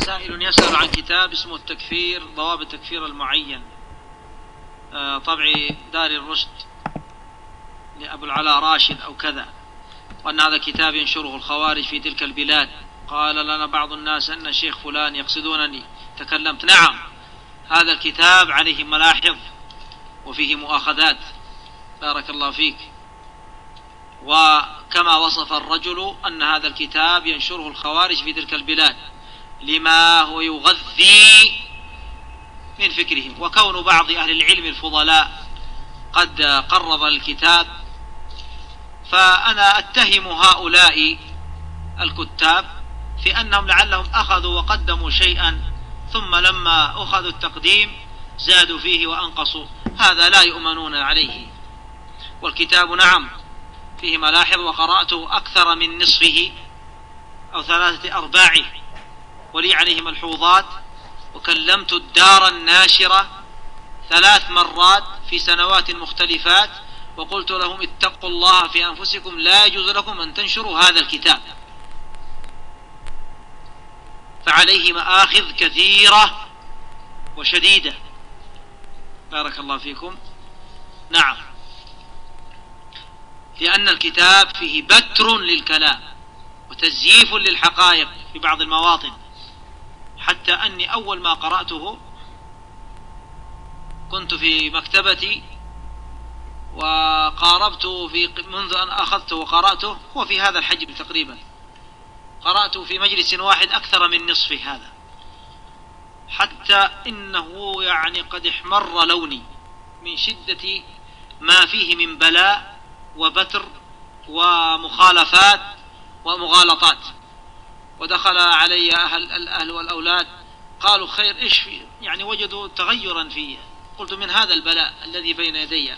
سائل يسأل عن كتاب اسمه التكفير، ضوابط التكفير المعين، طبع دار الرشد لأبو العلاء راشد أو كذا، وأن هذا كتاب ينشره الخوارج في تلك البلاد. قال لنا بعض الناس أن الشيخ فلان يقصدونني، تكلمت. نعم، هذا الكتاب عليه ملاحظ وفيه مؤاخذات، بارك الله فيك. وكما وصف الرجل أن هذا الكتاب ينشره الخوارج في تلك البلاد لما هو يغذي من فكرهم، وكون بعض أهل العلم الفضلاء قد قرض الكتاب، فأنا أتهم هؤلاء الكتاب في أنهم لعلهم أخذوا وقدموا شيئا ثم لما أخذوا التقديم زادوا فيه وأنقصوا، هذا لا يؤمنون عليه. والكتاب نعم فيه ملاحظ، وقرأته أكثر من نصفه أو 3/4، ولي عليه ملحوظات، وكلمت الدار الناشرة 3 مرات في سنوات مختلفات وقلت لهم اتقوا الله في أنفسكم، لا يجوز لكم أن تنشروا هذا الكتاب، فعليه مآخذ كثيرة وشديدة، بارك الله فيكم. نعم، لأن الكتاب فيه بتر للكلام وتزييف للحقائق في بعض المواطن، حتى أني أول ما قرأته كنت في مكتبتي وقاربته منذ أن أخذته وقرأته، هو في هذا الحجم تقريبا، قرأته في مجلس واحد أكثر من نصف هذا، حتى إنه يعني قد احمر لوني من شدة ما فيه من بلاء وبتر ومخالفات ومغالطات. ودخل علي الأهل والأولاد قالوا خير، إيش فيه؟ يعني وجدوا تغيرا فيه. قلت من هذا البلاء الذي بين يدي.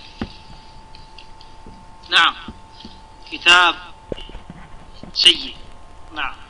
نعم، كتاب سيء. نعم.